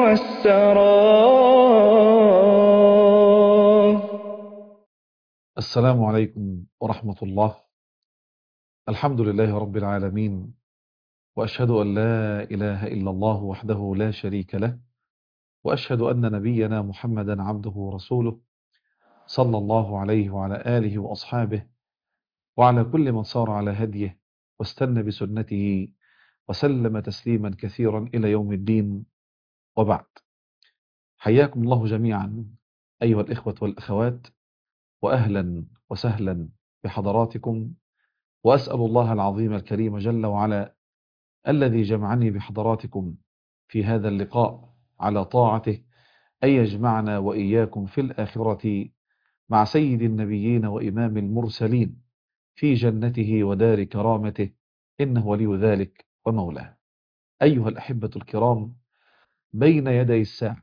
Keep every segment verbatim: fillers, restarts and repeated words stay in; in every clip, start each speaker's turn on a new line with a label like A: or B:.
A: والسرى.
B: السلام عليكم ورحمة الله. الحمد لله رب العالمين، وأشهد أن لا إله إلا الله وحده لا شريك له، وأشهد أن نبينا محمدا عبده ورسوله، صلى الله عليه وعلى آله وأصحابه وعلى كل من صار على هديه واستنى بسنته وسلم تسليما كثيرا إلى يوم الدين. وبعد، حياكم الله جميعا أيها الإخوة والأخوات، وأهلا وسهلا بحضراتكم، وأسأل الله العظيم الكريم جل وعلا الذي جمعني بحضراتكم في هذا اللقاء على طاعته أن يجمعنا وإياكم في الآخرة مع سيد النبيين وإمام المرسلين في جنته ودار كرامته، إنه ولي ذلك ومولاه. أيها الأحبة الكرام، بين يدي الساعة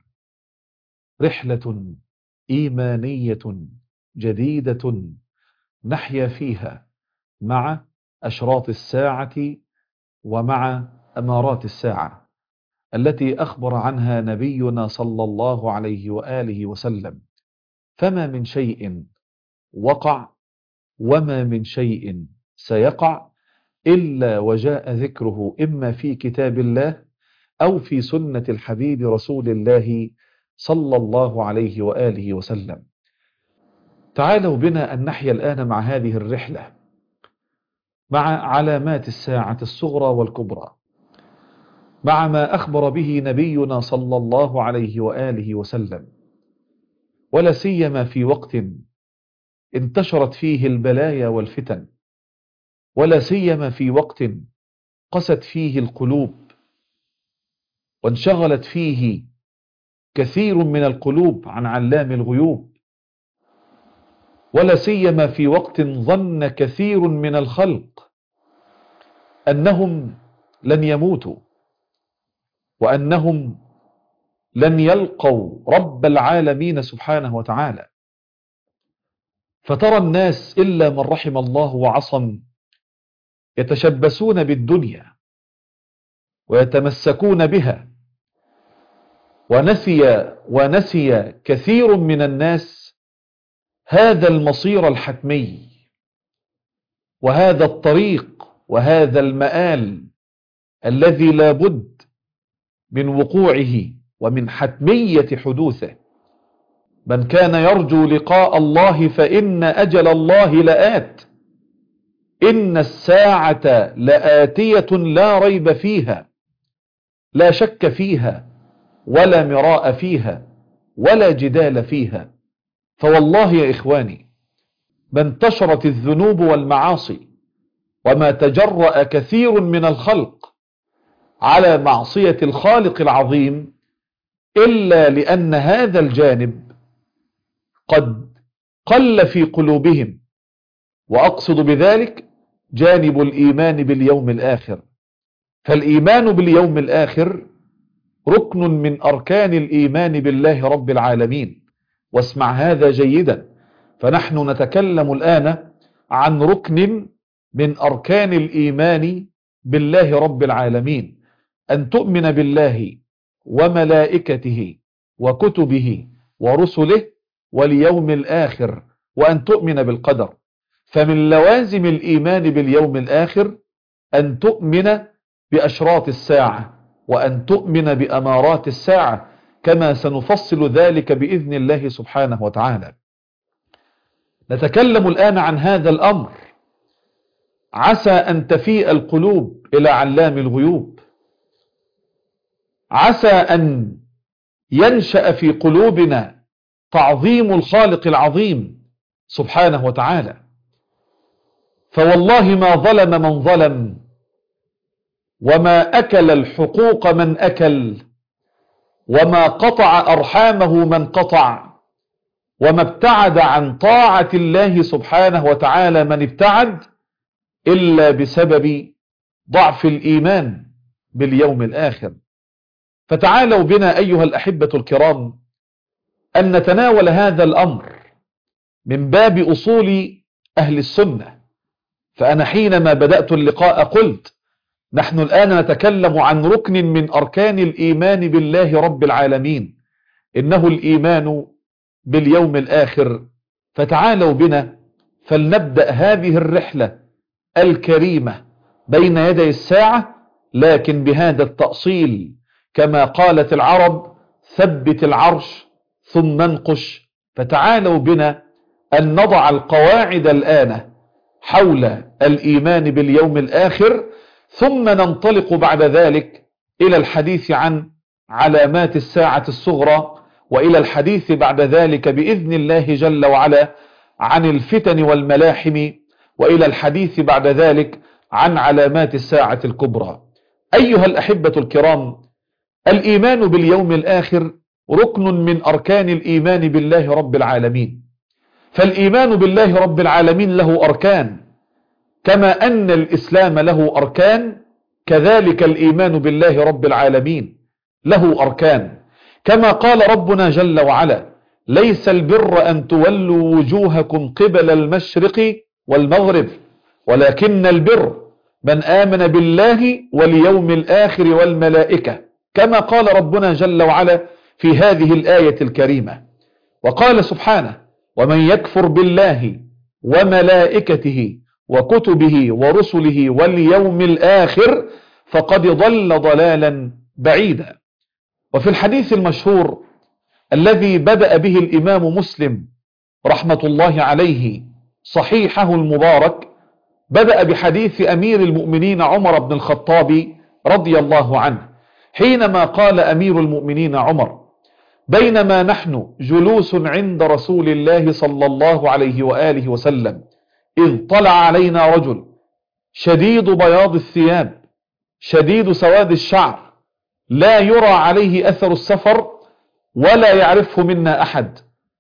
B: رحلة إيمانية جديدة نحيا فيها مع أشراط الساعة ومع أمارات الساعة التي أخبر عنها نبينا صلى الله عليه وآله وسلم. فما من شيء وقع وما من شيء سيقع إلا وجاء ذكره إما في كتاب الله أو في سنة الحبيب رسول الله صلى الله عليه وآله وسلم. تعالوا بنا أن نحيا الآن مع هذه الرحلة، مع علامات الساعة الصغرى والكبرى، مع ما أخبر به نبينا صلى الله عليه وآله وسلم، ولا سيما في وقت انتشرت فيه البلايا والفتن، ولا سيما في وقت قست فيه القلوب وانشغلت فيه كثير من القلوب عن علام الغيوب، ولا سيما في وقت ظن كثير من الخلق أنهم لن يموتوا وأنهم لن يلقوا رب العالمين سبحانه وتعالى. فترى الناس إلا من رحم الله وعصم يتشبثون بالدنيا ويتمسكون بها، ونسي ونسي كثير من الناس هذا المصير الحتمي وهذا الطريق وهذا المآل الذي لا بد من وقوعه ومن حتمية حدوثه. من كان يرجو لقاء الله فإن أجل الله لآت، إن الساعة لآتية لا ريب فيها، لا شك فيها ولا مراء فيها ولا جدال فيها. فوالله يا إخواني، ما انتشرت الذنوب والمعاصي وما تجرأ كثير من الخلق على معصية الخالق العظيم إلا لأن هذا الجانب قد قل في قلوبهم، وأقصد بذلك جانب الإيمان باليوم الآخر. فالإيمان باليوم الآخر ركن من أركان الإيمان بالله رب العالمين. واسمع هذا جيدا، فنحن نتكلم الآن عن ركن من أركان الإيمان بالله رب العالمين، أن تؤمن بالله وملائكته وكتبه ورسله واليوم الآخر، وأن تؤمن بالقدر. فمن لوازم الإيمان باليوم الآخر أن تؤمن بأشراط الساعة وأن تؤمن بأمارات الساعة، كما سنفصل ذلك بإذن الله سبحانه وتعالى. نتكلم الآن عن هذا الأمر، عسى أن تفيء القلوب إلى علام الغيوب، عسى أن ينشأ في قلوبنا تعظيم الخالق العظيم سبحانه وتعالى. فوالله ما ظلم من ظلم، وما أكل الحقوق من أكل، وما قطع أرحامه من قطع، وما ابتعد عن طاعة الله سبحانه وتعالى من ابتعد، إلا بسبب ضعف الإيمان باليوم الآخر. فتعالوا بنا أيها الأحبة الكرام أن نتناول هذا الأمر من باب أصول أهل السنة. فأنا حينما بدأت اللقاء قلت نحن الآن نتكلم عن ركن من أركان الإيمان بالله رب العالمين، إنه الإيمان باليوم الآخر. فتعالوا بنا فلنبدأ هذه الرحلة الكريمة بين يدي الساعة، لكن بهذا التأصيل كما قالت العرب: ثبت العرش ثم انقش. فتعالوا بنا أن نضع القواعد الآن حول الإيمان باليوم الآخر، ثم ننطلق بعد ذلك إلى الحديث عن علامات الساعة الصغرى، وإلى الحديث بعد ذلك بإذن الله جل وعلا عن الفتن والملاحم، وإلى الحديث بعد ذلك عن علامات الساعة الكبرى. أيها الأحبة الكرام، الإيمان باليوم الآخر ركن من أركان الإيمان بالله رب العالمين. فالإيمان بالله رب العالمين له أركان، كما أن الإسلام له أركان، كذلك الإيمان بالله رب العالمين له أركان. كما قال ربنا جل وعلا: ليس البر أن تولوا وجوهكم قبل المشرق والمغرب، ولكن البر من آمن بالله واليوم الآخر والملائكة، كما قال ربنا جل وعلا في هذه الآية الكريمة. وقال سبحانه: ومن يكفر بالله وملائكته وكتبه ورسله واليوم الآخر فقد ضل ضلالا بعيدا. وفي الحديث المشهور الذي بدأ به الإمام مسلم رحمة الله عليه صحيحه المبارك، بدأ بحديث أمير المؤمنين عمر بن الخطاب رضي الله عنه، حينما قال أمير المؤمنين عمر: بينما نحن جلوس عند رسول الله صلى الله عليه وآله وسلم إذ طلع علينا رجل شديد بياض الثياب شديد سواد الشعر، لا يرى عليه أثر السفر ولا يعرفه منا أحد،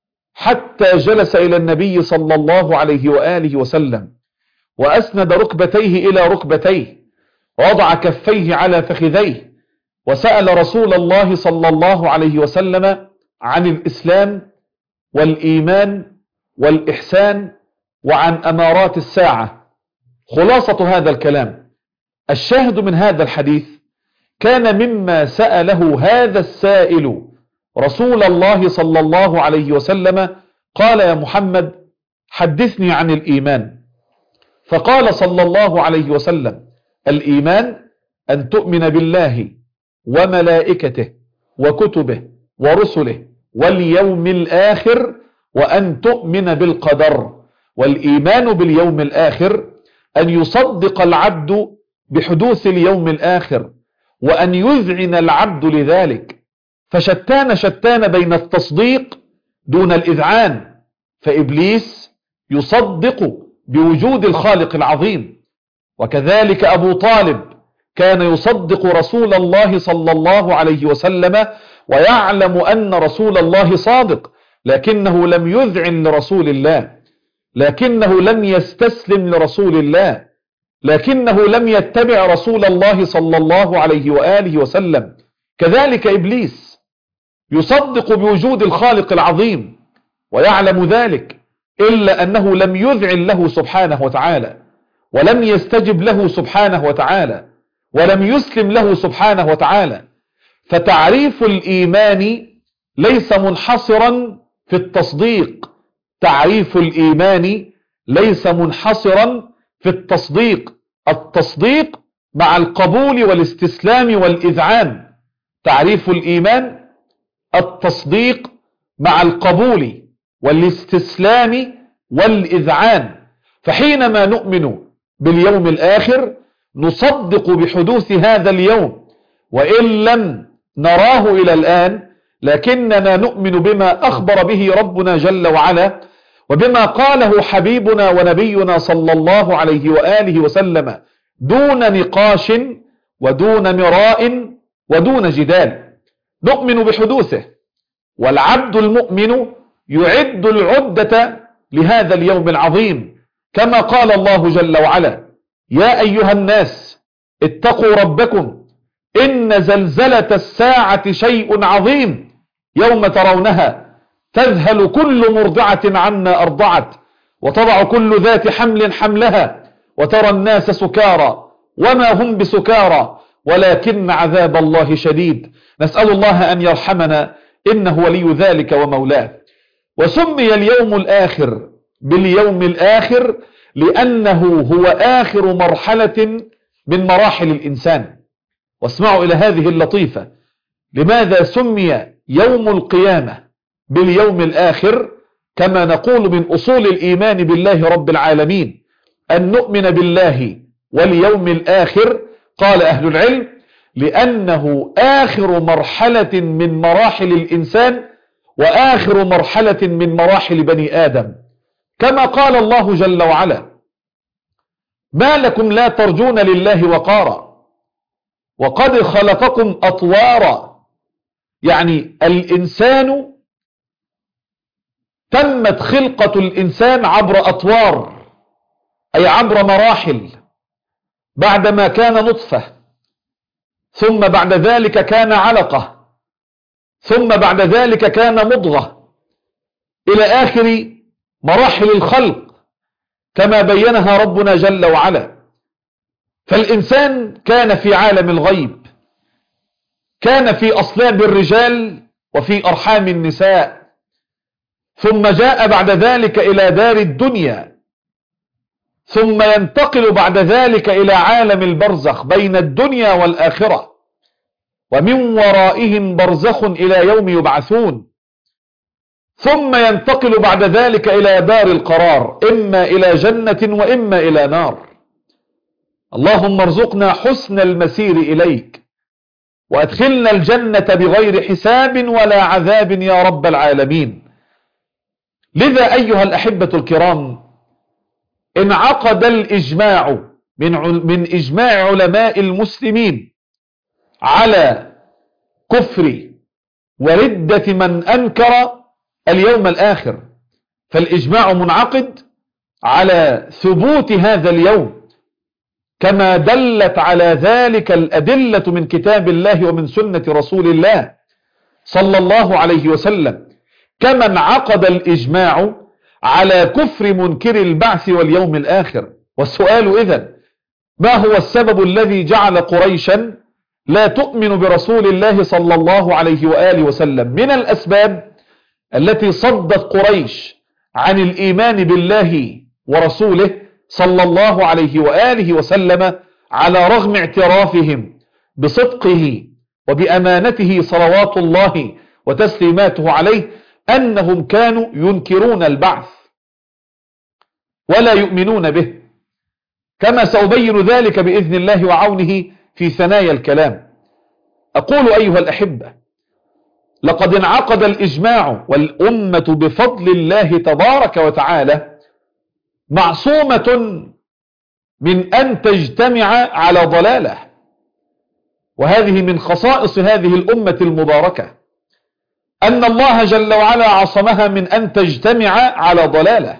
B: حتى جلس إلى النبي صلى الله عليه وآله وسلم وأسند ركبتيه إلى ركبتيه ووضع كفيه على فخذيه، وسأل رسول الله صلى الله عليه وسلم عن الإسلام والإيمان والإحسان وعن أمارات الساعة. خلاصة هذا الكلام، الشاهد من هذا الحديث: كان مما سأله هذا السائل رسول الله صلى الله عليه وسلم، قال: يا محمد حدثني عن الإيمان. فقال صلى الله عليه وسلم: الإيمان أن تؤمن بالله وملائكته وكتبه ورسله واليوم الآخر، وأن تؤمن بالقدر. والإيمان باليوم الآخر أن يصدق العبد بحدوث اليوم الآخر، وأن يذعن العبد لذلك. فشتان شتان بين التصديق دون الإذعان، فإبليس يصدق بوجود الخالق العظيم، وكذلك أبو طالب كان يصدق رسول الله صلى الله عليه وسلم ويعلم أن رسول الله صادق، لكنه لم يذعن لرسول الله، لكنه لم يستسلم لرسول الله، لكنه لم يتبع رسول الله صلى الله عليه وآله وسلم. كذلك إبليس يصدق بوجود الخالق العظيم ويعلم ذلك، إلا أنه لم يذعن له سبحانه وتعالى، ولم يستجب له سبحانه وتعالى، ولم يسلم له سبحانه وتعالى. فتعريف الإيمان ليس منحصرا في التصديق، تعريف الإيمان ليس منحصرا في التصديق. التصديق مع القبول والاستسلام والإذعان. تعريف الإيمان التصديق مع القبول والاستسلام والإذعان. فحينما نؤمن باليوم الآخر نصدق بحدوث هذا اليوم، وإن لم نراه إلى الآن، لكننا نؤمن بما أخبر به ربنا جل وعلا، وبما قاله حبيبنا ونبينا صلى الله عليه وآله وسلم، دون نقاش ودون مراء ودون جدال. نؤمن بحدوثه، والعبد المؤمن يعد العدة لهذا اليوم العظيم، كما قال الله جل وعلا: يا أيها الناس اتقوا ربكم إن زلزلة الساعة شيء عظيم يوم ترونها تذهل كل مرضعة عما أرضعت وتضع كل ذات حمل حملها وترى الناس سكارى وما هم بسكارى ولكن عذاب الله شديد. نسأل الله أن يرحمنا إنه ولي ذلك ومولاه. وسمي اليوم الآخر باليوم الآخر لأنه هو آخر مرحلة من مراحل الإنسان. واسمعوا إلى هذه اللطيفة: لماذا سمي يوم القيامة باليوم الآخر؟ كما نقول من أصول الإيمان بالله رب العالمين أن نؤمن بالله واليوم الآخر. قال أهل العلم: لأنه آخر مرحلة من مراحل الإنسان وآخر مرحلة من مراحل بني آدم، كما قال الله جل وعلا: ما لكم لا ترجون لله وقارا وقد خلقكم أطوارا. يعني الإنسان تمت خلقة الإنسان عبر أطوار، أي عبر مراحل. بعدما كان نطفة، ثم بعد ذلك كان علقة، ثم بعد ذلك كان مضغة، إلى آخر مراحل الخلق كما بينها ربنا جل وعلا. فالإنسان كان في عالم الغيب، كان في أصلاب الرجال وفي أرحام النساء، ثم جاء بعد ذلك إلى دار الدنيا، ثم ينتقل بعد ذلك إلى عالم البرزخ بين الدنيا والآخرة، ومن ورائهم برزخ إلى يوم يبعثون، ثم ينتقل بعد ذلك إلى دار القرار، إما إلى جنة وإما إلى نار. اللهم ارزقنا حسن المسير إليك وأدخلنا الجنة بغير حساب ولا عذاب يا رب العالمين. لذا أيها الأحبة الكرام، انعقد الإجماع من من إجماع علماء المسلمين على كفر وردة من أنكر اليوم الآخر. فالإجماع منعقد على ثبوت هذا اليوم، كما دلت على ذلك الأدلة من كتاب الله ومن سنة رسول الله صلى الله عليه وسلم، كما انعقد الإجماع على كفر منكر البعث واليوم الآخر. والسؤال إذن: ما هو السبب الذي جعل قريشا لا تؤمن برسول الله صلى الله عليه وآله وسلم؟ من الأسباب التي صدت قريش عن الإيمان بالله ورسوله صلى الله عليه وآله وسلم على رغم اعترافهم بصدقه وبأمانته صلوات الله وتسليماته عليه، أنهم كانوا ينكرون البعث ولا يؤمنون به، كما سأبين ذلك بإذن الله وعونه في ثنايا الكلام. أقول أيها الأحبة: لقد انعقد الإجماع، والأمة بفضل الله تبارك وتعالى معصومة من أن تجتمع على ضلالة، وهذه من خصائص هذه الأمة المباركة، أن الله جل وعلا عصمها من أن تجتمع على ضلالة.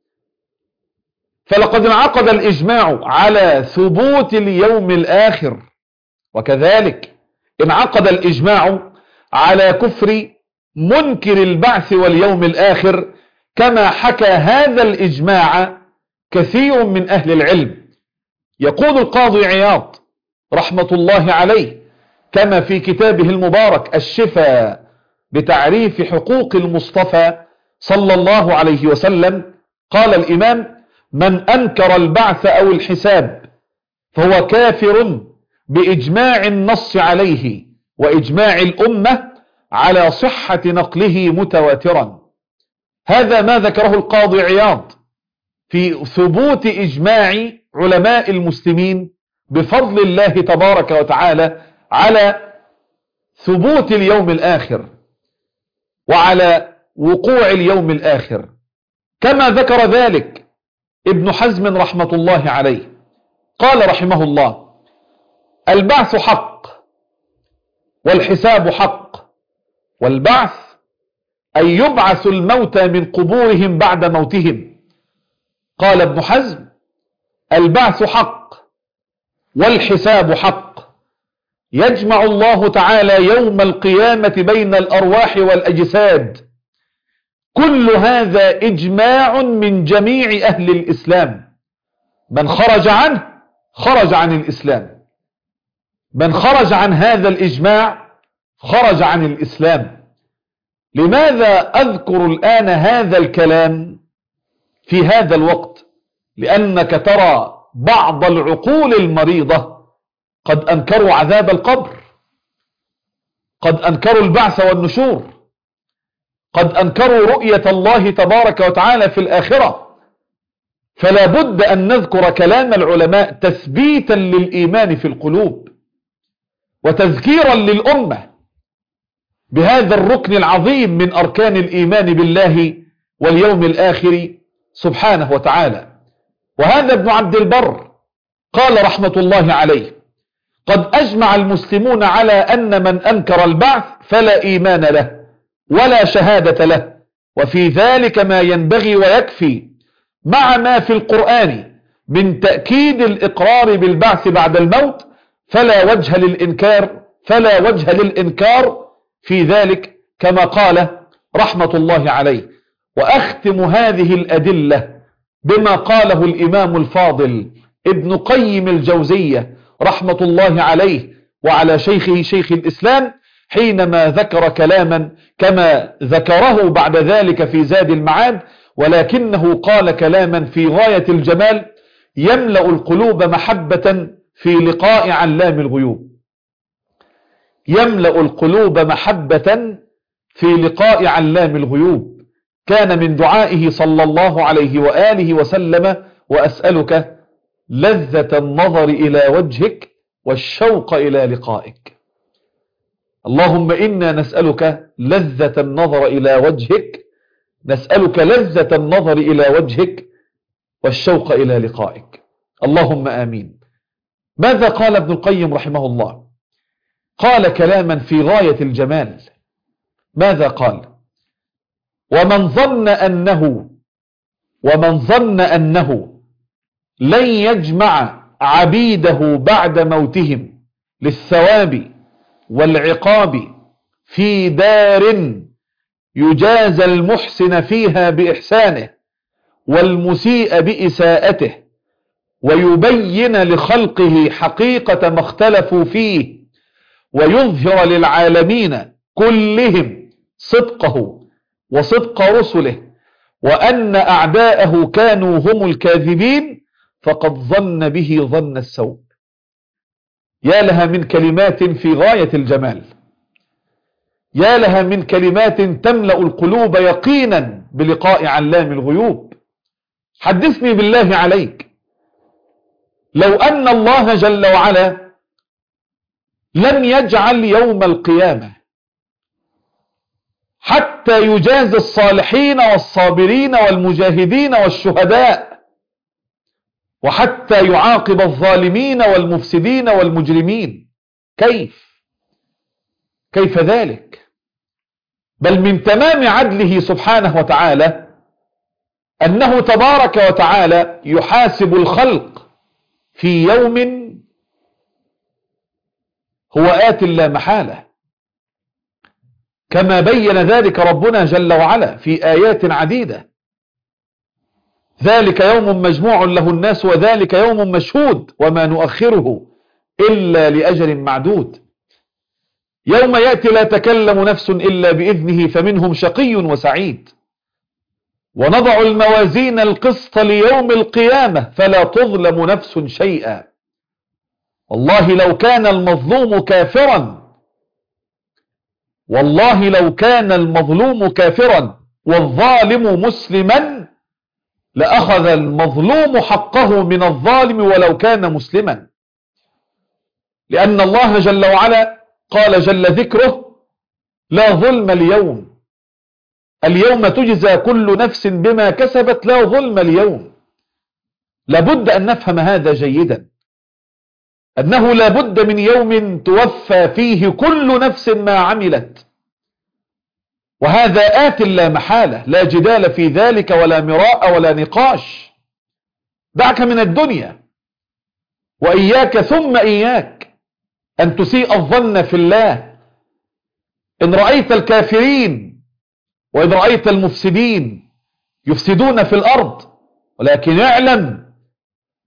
B: فلقد انعقد الإجماع على ثبوت اليوم الآخر، وكذلك انعقد الإجماع على كفر منكر البعث واليوم الآخر، كما حكى هذا الإجماع كثير من أهل العلم. يقول القاضي عياض رحمة الله عليه كما في كتابه المبارك الشفاء بتعريف حقوق المصطفى صلى الله عليه وسلم، قال الإمام: من أنكر البعث أو الحساب فهو كافر بإجماع النص عليه وإجماع الأمة على صحة نقله متواترا. هذا ما ذكره القاضي عياض في ثبوت إجماع علماء المسلمين بفضل الله تبارك وتعالى على ثبوت اليوم الآخر وعلى وقوع اليوم الآخر، كما ذكر ذلك ابن حزم رحمة الله عليه. قال رحمه الله: البعث حق والحساب حق، والبعث أن يبعث الموتى من قبورهم بعد موتهم. قال ابن حزم: البعث حق والحساب حق، يجمع الله تعالى يوم القيامة بين الأرواح والأجساد. كل هذا إجماع من جميع أهل الإسلام، من خرج عنه خرج عن الإسلام. من خرج عن هذا الإجماع خرج عن الإسلام. لماذا أذكر الآن هذا الكلام في هذا الوقت؟ لأنك ترى بعض العقول المريضة قد أنكروا عذاب القبر، قد أنكروا البعث والنشور، قد أنكروا رؤية الله تبارك وتعالى في الآخرة. فلا بد أن نذكر كلام العلماء تثبيتا للإيمان في القلوب وتذكيرا للأمة بهذا الركن العظيم من أركان الإيمان بالله واليوم الآخر سبحانه وتعالى. وهذا ابن عبد البر قال رحمة الله عليه: قد أجمع المسلمون على أن من أنكر البعث فلا إيمان له ولا شهادة له، وفي ذلك ما ينبغي ويكفي مع ما في القرآن من تأكيد الإقرار بالبعث بعد الموت، فلا وجه للإنكار فلا وجه للإنكار في ذلك، كما قال رحمة الله عليه. وأختم هذه الأدلة بما قاله الإمام الفاضل ابن قيم الجوزية رحمة الله عليه وعلى شيخه شيخ الإسلام، حينما ذكر كلاما كما ذكره بعد ذلك في زاد المعاد، ولكنه قال كلاما في غاية الجمال يملأ القلوب محبة في لقاء علام الغيوب. يملأ القلوب محبة في لقاء علام الغيوب. كان من دعائه صلى الله عليه وآله وسلم: وأسألك لذة النظر إلى وجهك والشوق إلى لقائك. اللهم إنا نسألك لذة النظر إلى وجهك، نسألك لذة النظر إلى وجهك والشوق إلى لقائك. اللهم آمين. ماذا قال ابن القيم رحمه الله؟ قال كلاما في غاية الجمال. ماذا قال؟ ومن ظن أنه ومن ظن أنه لن يجمع عبيده بعد موتهم للثواب والعقاب في دار يجازى المحسن فيها بإحسانه والمسيء بإساءته، ويبين لخلقه حقيقة ما اختلفوا فيه، ويظهر للعالمين كلهم صدقه وصدق رسله، وأن أعداءه كانوا هم الكاذبين، فقد ظن به ظن السوء. يا لها من كلمات في غاية الجمال، يا لها من كلمات تملأ القلوب يقينا بلقاء علام الغيوب. حدثني بالله عليك، لو أن الله جل وعلا لم يجعل يوم القيامة حتى يجازي الصالحين والصابرين والمجاهدين والشهداء، وحتى يعاقب الظالمين والمفسدين والمجرمين، كيف كيف ذلك؟ بل من تمام عدله سبحانه وتعالى أنه تبارك وتعالى يحاسب الخلق في يوم هو آت لا محالة، كما بين ذلك ربنا جل وعلا في آيات عديدة. ذلك يوم مجموع له الناس وذلك يوم مشهود وما نؤخره إلا لأجل معدود. يوم يأتي لا تكلم نفس إلا بإذنه فمنهم شقي وسعيد. ونضع الموازين القسط ليوم القيامة فلا تظلم نفس شيئا. والله لو كان المظلوم كافرا والله لو كان المظلوم كافرا والظالم مسلما لأخذ المظلوم حقه من الظالم ولو كان مسلما، لأن الله جل وعلا قال جل ذكره: لا ظلم اليوم، اليوم تجزى كل نفس بما كسبت، لا ظلم اليوم. لابد أن نفهم هذا جيدا، أنه لابد من يوم توفى فيه كل نفس ما عملت، وهذا آت لا محالة، لا جدال في ذلك ولا مراء ولا نقاش. دعك من الدنيا وإياك ثم إياك أن تسيء الظن في الله. إن رأيت الكافرين وإن رأيت المفسدين يفسدون في الأرض، ولكن اعلم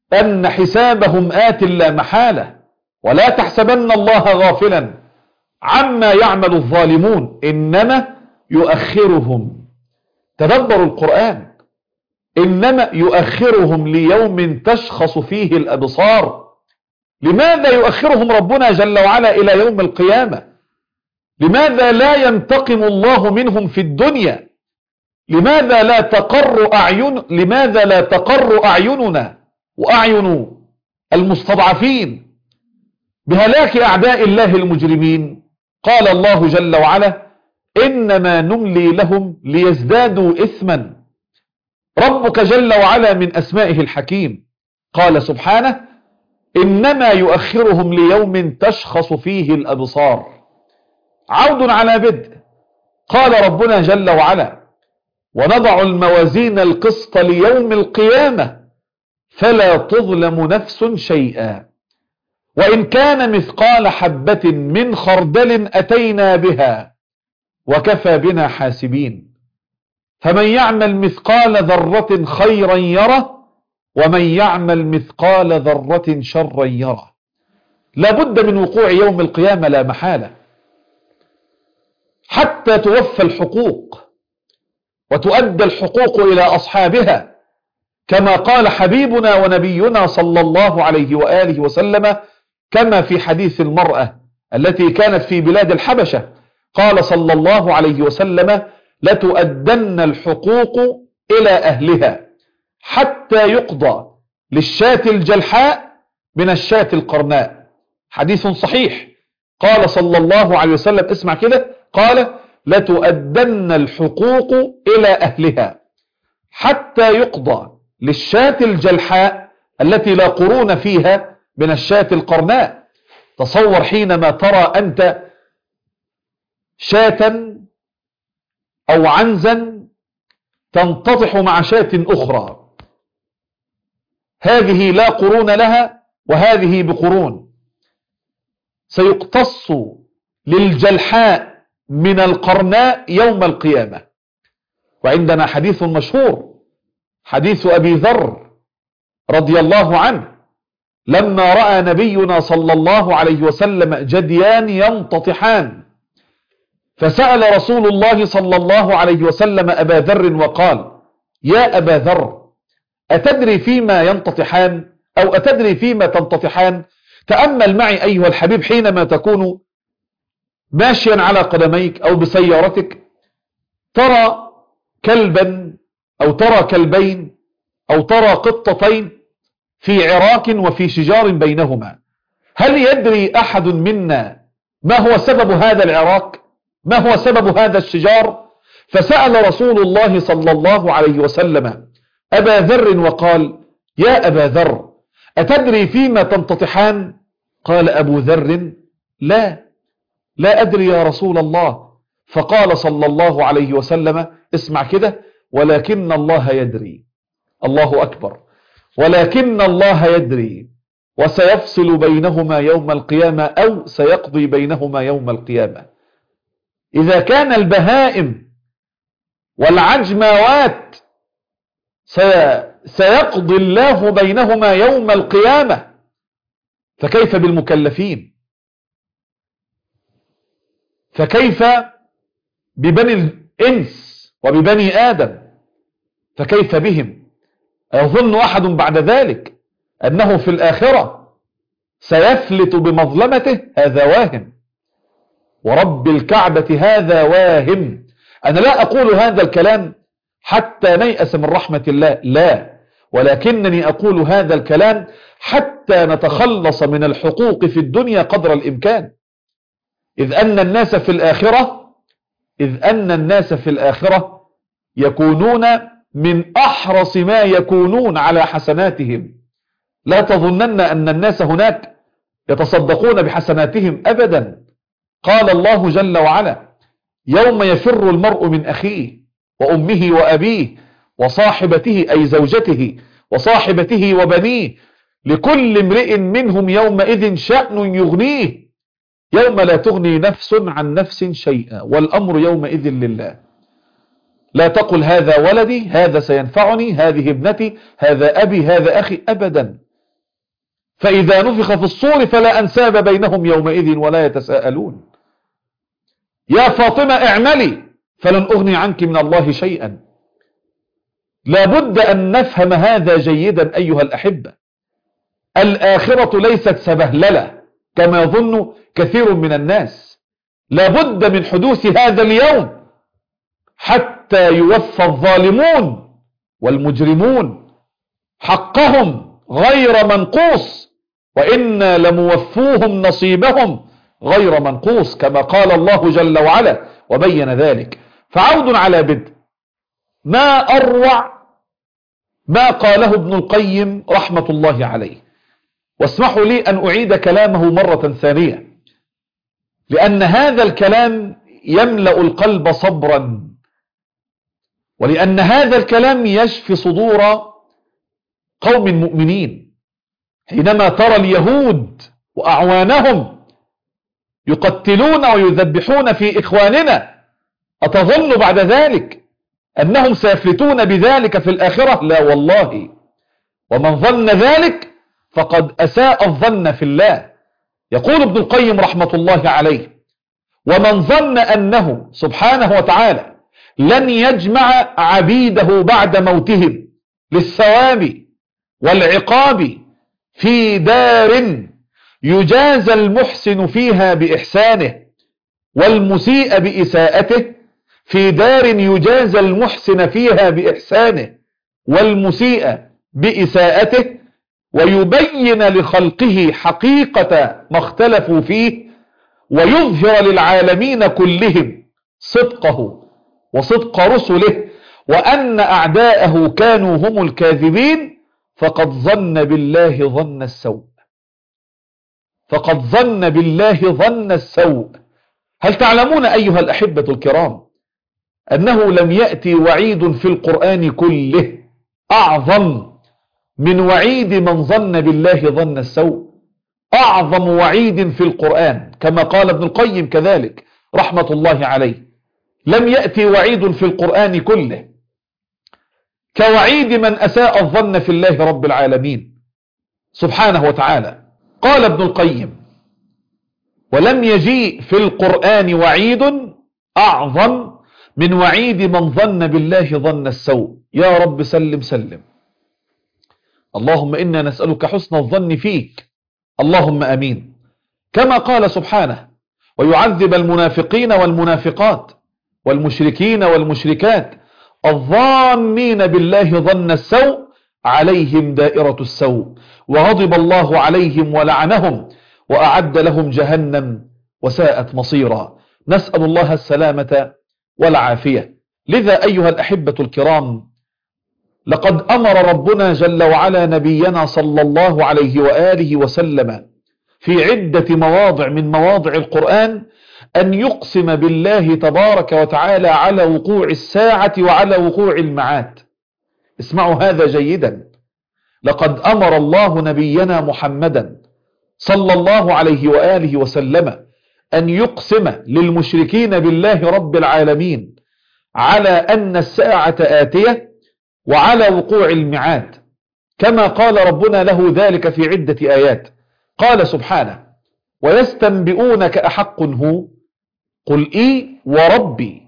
B: أن حسابهم آت لا محالة، ولا تحسبن الله غافلا عما يعمل الظالمون إنما يؤخرهم. تدبروا القرآن، إنما يؤخرهم ليوم تشخص فيه الأبصار. لماذا يؤخرهم ربنا جل وعلا إلى يوم القيامة؟ لماذا لا ينتقم الله منهم في الدنيا؟ لماذا لا تقر أعين لماذا لا تقر أعيننا وأعين المستضعفين بهلاك أعداء الله المجرمين؟ قال الله جل وعلا: إنما نملي لهم ليزدادوا إثما. ربك جل وعلا من أسمائه الحكيم، قال سبحانه: إنما يؤخرهم ليوم تشخص فيه الأبصار. عود على بدء، قال ربنا جل وعلا: ونضع الموازين القسط ليوم القيامة فلا تظلم نفس شيئا وإن كان مثقال حبة من خردل أتينا بها وكفى بنا حاسبين. فمن يعمل مثقال ذرة خيرا يره ومن يعمل مثقال ذرة شرا يره. لابد من وقوع يوم القيامة لا محالة، حتى توفى الحقوق وتؤدى الحقوق إلى أصحابها، كما قال حبيبنا ونبينا صلى الله عليه وآله وسلم كما في حديث المرأة التي كانت في بلاد الحبشة، قال صلى الله عليه وسلم: لتؤدن الحقوق إلى أهلها حتى يقضى للشاة الجلحاء من الشاة القرناء. حديث صحيح. قال صلى الله عليه وسلم، اسمع كده، قال: لتؤدن الحقوق إلى أهلها حتى يقضى للشاة الجلحاء التي لا قرون فيها من الشاة القرناء. تصور حينما ترى أنت شاة أو عنزا تنتطح مع شاة أخرى، هذه لا قرون لها وهذه بقرون، سيقتص للجلحاء من القرناء يوم القيامة. وعندنا حديث مشهور، حديث أبي ذر رضي الله عنه، لما رأى نبينا صلى الله عليه وسلم جديان ينتطحان فسأل رسول الله صلى الله عليه وسلم أبا ذر وقال: يا أبا ذر، أتدري فيما ينتطحان أو أتدري فيما تنتطحان؟ تأمل معي أيها الحبيب، حينما تكون ماشيا على قدميك أو بسيارتك ترى كلبا أو ترى كلبين أو ترى قطتين في عراك وفي شجار بينهما، هل يدري أحد منا ما هو سبب هذا العراك؟ ما هو سبب هذا الشجار؟ فسأل رسول الله صلى الله عليه وسلم أبا ذر وقال: يا أبا ذر، أتدري فيما تنتطحان؟ قال أبو ذر: لا لا أدري يا رسول الله. فقال صلى الله عليه وسلم، اسمع كده: ولكن الله يدري. الله أكبر. ولكن الله يدري وسيفصل بينهما يوم القيامة أو سيقضي بينهما يوم القيامة. إذا كان البهائم والعجماوات سيقضي الله بينهما يوم القيامة، فكيف بالمكلفين؟ فكيف ببني الإنس وببني آدم؟ فكيف بهم؟ أيظن أحد بعد ذلك أنه في الآخرة سيفلت بمظلمته؟ هذا واهم، ورب الكعبة هذا واهم. أنا لا أقول هذا الكلام حتى نيأس من رحمة الله، لا، ولكنني أقول هذا الكلام حتى نتخلص من الحقوق في الدنيا قدر الإمكان، إذ أن الناس في الآخرة إذ أن الناس في الآخرة يكونون من أحرص ما يكونون على حسناتهم. لا تظنن أن الناس هناك يتصدقون بحسناتهم أبدا. قال الله جل وعلا: يوم يفر المرء من أخيه وأمه وأبيه وصاحبته أي زوجته وصاحبته وبنيه لكل امرئ منهم يومئذ شأن يغنيه يوم لا تغني نفس عن نفس شيئا والأمر يومئذ لله. لا تقل هذا ولدي، هذا سينفعني، هذه ابنتي، هذا أبي، هذا أخي، أبدا. فإذا نفخ في الصور فلا أنساب بينهم يومئذ ولا يتساءلون. يا فاطمة اعملي فلن أغني عنك من الله شيئا. لابد أن نفهم هذا جيدا أيها الأحبة. الآخرة ليست سبهللة كما يظن كثير من الناس. لابد من حدوث هذا اليوم حتى يوفى الظالمون والمجرمون حقهم غير منقوص، وإنا لموفوهم نصيبهم غير منقوص كما قال الله جل وعلا وبين ذلك. فعود على بدء، ما أروع ما قاله ابن القيم رحمة الله عليه. واسمحوا لي أن أعيد كلامه مرة ثانية، لأن هذا الكلام يملأ القلب صبرا، ولأن هذا الكلام يشفي صدور قوم مؤمنين. حينما ترى اليهود وأعوانهم يقتلون ويذبحون في إخواننا، أتظن بعد ذلك أنهم سيفلتون بذلك في الآخرة؟ لا والله. ومن ظن ذلك فقد أساء الظن في الله. يقول ابن القيم رحمة الله عليه: ومن ظن أنه سبحانه وتعالى لن يجمع عبيده بعد موتهم للثواب والعقاب في دار يجازى المحسن فيها بإحسانه والمسيء بإساءته، في دار يجازى المحسن فيها بإحسانه والمسيء بإساءته، ويبين لخلقه حقيقة ما اختلفوا فيه، ويظهر للعالمين كلهم صدقه وصدق رسله، وأن أعداءه كانوا هم الكاذبين، فقد ظن بالله ظن السوء. فقد ظن بالله ظن السوء. هل تعلمون أيها الأحبة الكرام أنه لم يأتي وعيد في القرآن كله أعظم من وعيد من ظن بالله ظن السوء؟ أعظم وعيد في القرآن كما قال ابن القيم كذلك رحمة الله عليه، لم يأتي وعيد في القرآن كله كوعيد من أساء الظن في الله رب العالمين سبحانه وتعالى. قال ابن القيم: ولم يجيء في القرآن وعيد أعظم من وعيد من ظن بالله ظن السوء. يا رب سلم سلم. اللهم إنا نسألك حسن الظن فيك، اللهم أمين. كما قال سبحانه: ويعذب المنافقين والمنافقات والمشركين والمشركات الظانين بالله ظن السوء عليهم دائرة السوء وغضب الله عليهم ولعنهم وأعد لهم جهنم وساءت مصيرا. نسأل الله السلامة والعافية. لذا أيها الأحبة الكرام، لقد أمر ربنا جل وعلا نبينا صلى الله عليه وآله وسلم في عدة مواضع من مواضع القرآن أن يقسم بالله تبارك وتعالى على وقوع الساعة وعلى وقوع المعاد. اسمعوا هذا جيدا. لقد أمر الله نبينا محمدا صلى الله عليه وآله وسلم أن يقسم للمشركين بالله رب العالمين على أن الساعة آتية وعلى وقوع المعاد، كما قال ربنا له ذلك في عدة آيات. قال سبحانه: ويستنبئونك أحق هو قل إي وربي.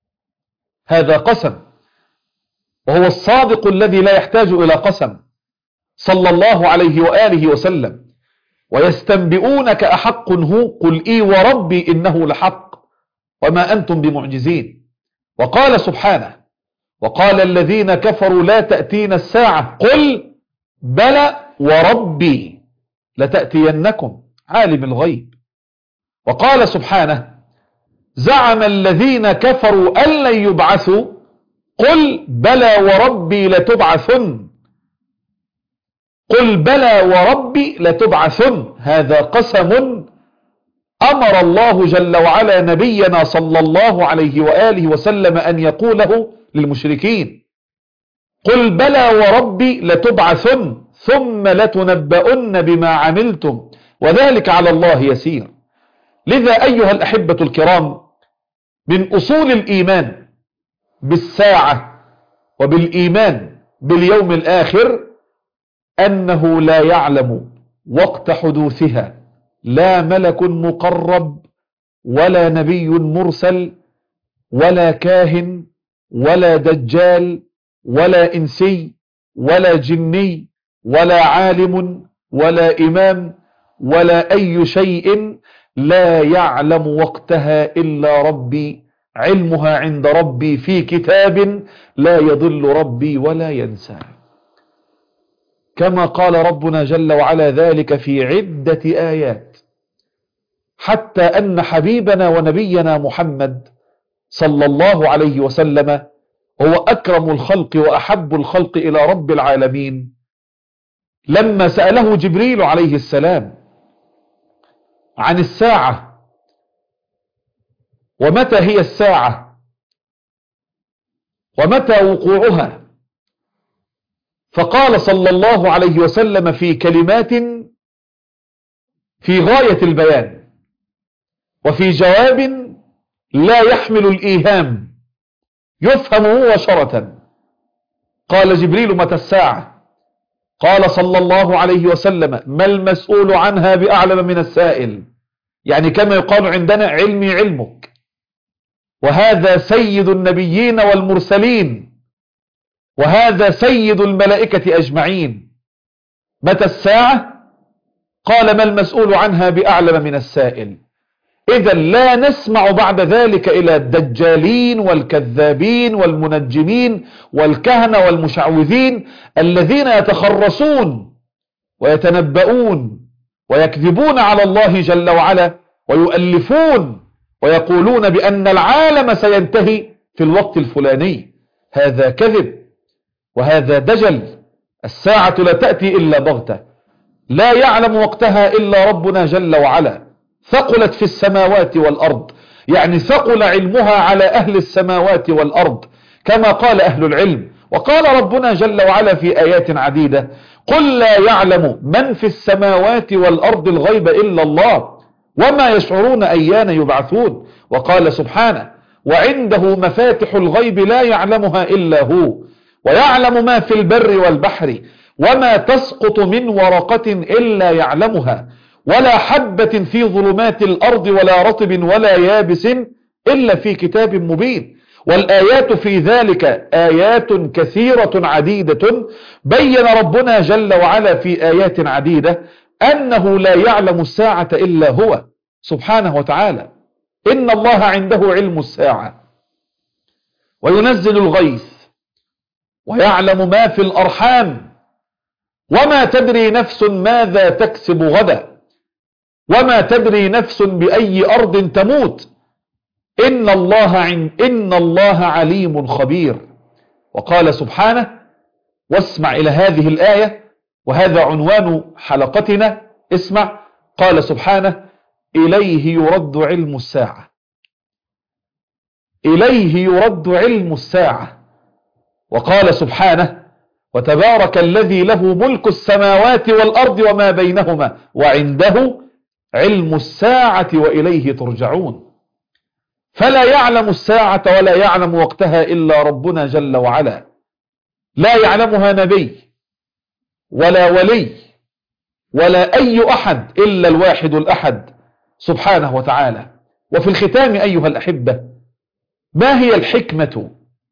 B: هذا قسم، وهو الصادق الذي لا يحتاج إلى قسم صلى الله عليه وآله وسلم. ويستنبئونك أحق هو قل إي وربي إنه لحق وما أنتم بمعجزين. وقال سبحانه: وقال الذين كفروا لا تأتينا الساعة قل بلى وربي لتأتينكم عالم الغيب. وقال سبحانه: زعم الذين كفروا أن لن يبعثوا قل بلى وربي لتبعثن قل بلى وربي لتبعثن. هذا قسم أمر الله جل وعلا نبينا صلى الله عليه وآله وسلم أن يقوله للمشركين: قل بلى وربي لتبعثن ثم لتنبؤن بما عملتم وذلك على الله يسير. لذا أيها الأحبة الكرام، من أصول الإيمان بالساعة وبالإيمان باليوم الآخر أنه لا يعلم وقت حدوثها لا ملك مقرب ولا نبي مرسل ولا كاهن ولا دجال ولا إنسي ولا جني ولا عالم ولا إمام ولا أي شيء لا يعلم وقتها إلا ربي، علمها عند ربي في كتاب لا يضل ربي ولا ينسى. كما قال ربنا جل وعلا ذلك في عدة آيات، حتى أن حبيبنا ونبينا محمد صلى الله عليه وسلم هو أكرم الخلق وأحب الخلق إلى رب العالمين، لما سأله جبريل عليه السلام عن الساعة ومتى هي الساعة ومتى وقوعها، فقال صلى الله عليه وسلم في كلمات في غاية البيان وفي جواب لا يحمل الإيهام يفهم مباشرة. قال جبريل: متى الساعة؟ قال صلى الله عليه وسلم: ما المسؤول عنها بأعلم من السائل. يعني كما يقال عندنا: علمي علمك. وهذا سيد النبيين والمرسلين، وهذا سيد الملائكة أجمعين. متى الساعة؟ قال: ما المسؤول عنها بأعلم من السائل. إذا لا نسمع بعد ذلك إلى الدجالين والكذابين والمنجمين والكهنة والمشعوذين الذين يتخرصون ويتنبؤون ويكذبون على الله جل وعلا ويؤلفون ويقولون بأن العالم سينتهي في الوقت الفلاني. هذا كذب وهذا دجل. الساعة لا تأتي إلا بغتة، لا يعلم وقتها إلا ربنا جل وعلا. ثقلت في السماوات والأرض، يعني ثقل علمها على أهل السماوات والأرض كما قال أهل العلم. وقال ربنا جل وعلا في آيات عديدة: قل لا يعلم من في السماوات والأرض الغيب إلا الله وما يشعرون أيان يبعثون. وقال سبحانه: وعنده مفاتح الغيب لا يعلمها إلا هو ويعلم ما في البر والبحر وما تسقط من ورقة إلا يعلمها ولا حبة في ظلمات الأرض ولا رطب ولا يابس إلا في كتاب مبين. والآيات في ذلك آيات كثيرة عديدة بين ربنا جل وعلا في آيات عديدة أنه لا يعلم الساعة إلا هو سبحانه وتعالى. إن الله عنده علم الساعة وينزل الغيث ويعلم ما في الأرحام وما تدري نفس ماذا تكسب غدا وما تدري نفس بأي أرض تموت إن الله عن إن الله عليم خبير. وقال سبحانه، واسمع إلى هذه الآية وهذا عنوان حلقتنا، اسمع. قال سبحانه: إليه يرد علم الساعة. إليه يرد علم الساعة. وقال سبحانه: وتبارك الذي له ملك السماوات والأرض وما بينهما وعنده علم الساعة وإليه ترجعون. فلا يعلم الساعة ولا يعلم وقتها إلا ربنا جل وعلا، لا يعلمها نبي ولا ولي ولا أي أحد إلا الواحد الأحد سبحانه وتعالى. وفي الختام أيها الأحبة، ما هي الحكمة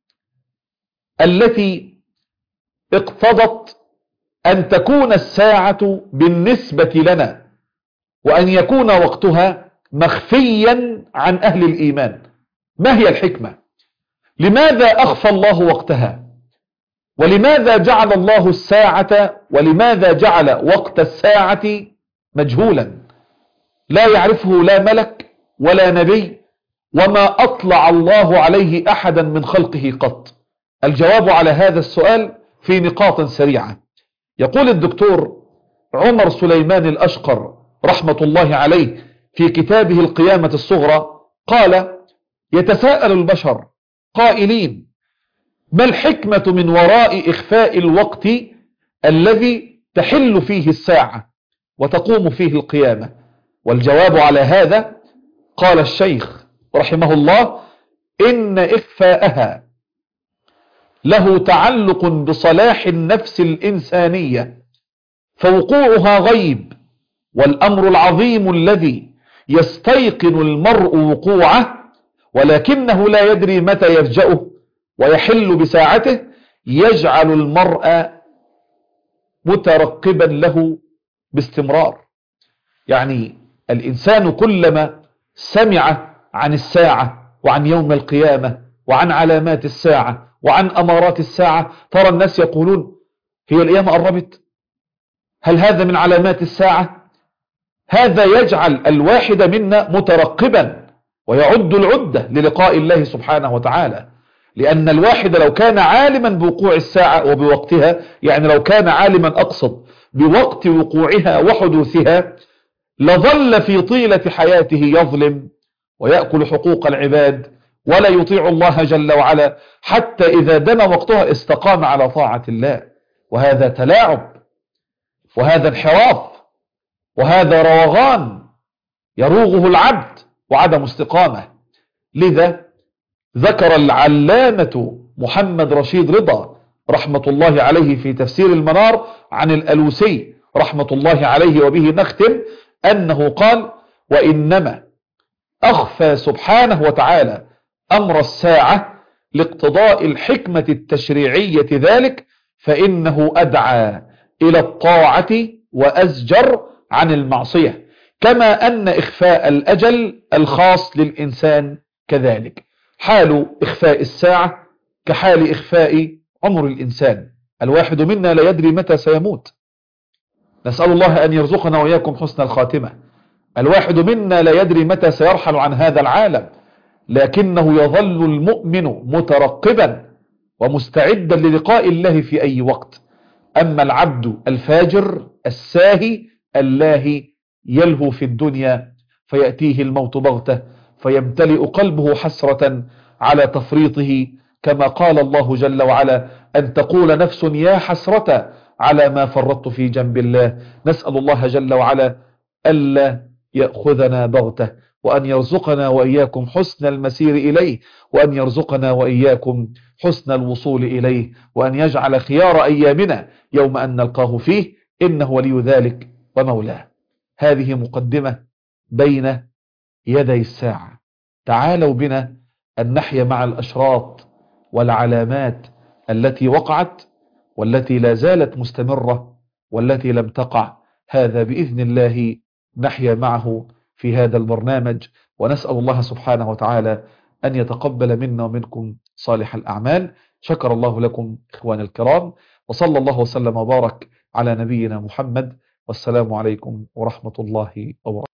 B: التي اقتضت أن تكون الساعة بالنسبة لنا وأن يكون وقتها مخفيا عن أهل الإيمان؟ ما هي الحكمة؟ لماذا أخفى الله وقتها؟ ولماذا جعل الله الساعة ولماذا جعل وقت الساعة مجهولا لا يعرفه لا ملك ولا نبي وما أطلع الله عليه أحدا من خلقه قط؟ الجواب على هذا السؤال في نقاط سريعة. يقول الدكتور عمر سليمان الأشقر رحمة الله عليه في كتابه القيامة الصغرى، قال: يتساءل البشر قائلين: ما الحكمة من وراء إخفاء الوقت الذي تحل فيه الساعة وتقوم فيه القيامة؟ والجواب على هذا قال الشيخ رحمه الله: إن إخفاءها له تعلق بصلاح النفس الإنسانية، فوقوعها غيب والأمر العظيم الذي يستيقن المرء وقوعه ولكنه لا يدري متى يفجأه ويحل بساعته يجعل المرء مترقبا له باستمرار. يعني الإنسان كلما سمع عن الساعة وعن يوم القيامة وعن علامات الساعة وعن أمارات الساعة، ترى الناس يقولون هي القيامة قربت؟ هل هذا من علامات الساعة؟ هذا يجعل الواحد منا مترقبا ويعد العدة للقاء الله سبحانه وتعالى، لأن الواحد لو كان عالما بوقوع الساعة وبوقتها، يعني لو كان عالما أقصد بوقت وقوعها وحدوثها، لظل في طيلة حياته يظلم ويأكل حقوق العباد ولا يطيع الله جل وعلا، حتى إذا دنا وقتها استقام على طاعة الله. وهذا تلاعب، وهذا انحراف، وهذا روغان يروغه العبد وعدم استقامة. لذا ذكر العلامة محمد رشيد رضا رحمة الله عليه في تفسير المنار عن الألوسي رحمة الله عليه، وبه نختم، أنه قال: وإنما أخفى سبحانه وتعالى أمر الساعة لاقتضاء الحكمة التشريعية ذلك، فإنه أدعى إلى الطاعة وأزجر عن المعصية، كما أن إخفاء الأجل الخاص للإنسان كذلك. حال إخفاء الساعة كحال إخفاء عمر الإنسان. الواحد منا لا يدري متى سيموت، نسأل الله أن يرزقنا وإياكم حسن الخاتمة. الواحد منا لا يدري متى سيرحل عن هذا العالم، لكنه يظل المؤمن مترقبا ومستعدا للقاء الله في أي وقت. أما العبد الفاجر الساهي اللاهي يلهو في الدنيا فيأتيه الموت بغتة فيمتلئ قلبه حسرة على تفريطه، كما قال الله جل وعلا: أن تقول نفس يا حسرة على ما فرطت في جنب الله. نسأل الله جل وعلا ألا يأخذنا بغتة، وأن يرزقنا وإياكم حسن المسير إليه، وأن يرزقنا وإياكم حسن الوصول إليه، وأن يجعل خيار أيامنا يوم أن نلقاه فيه، إنه ولي ذلك ومولاه. هذه مقدمة بين يدي الساعة. تعالوا بنا أن نحيا مع الأشراط والعلامات التي وقعت والتي لا زالت مستمرة والتي لم تقع. هذا بإذن الله نحيا معه في هذا البرنامج، ونسأل الله سبحانه وتعالى أن يتقبل منا ومنكم صالح الأعمال. شكر الله لكم إخوان الكرام، وصلى الله وسلم وبارك على نبينا محمد، والسلام عليكم ورحمة الله وبركاته.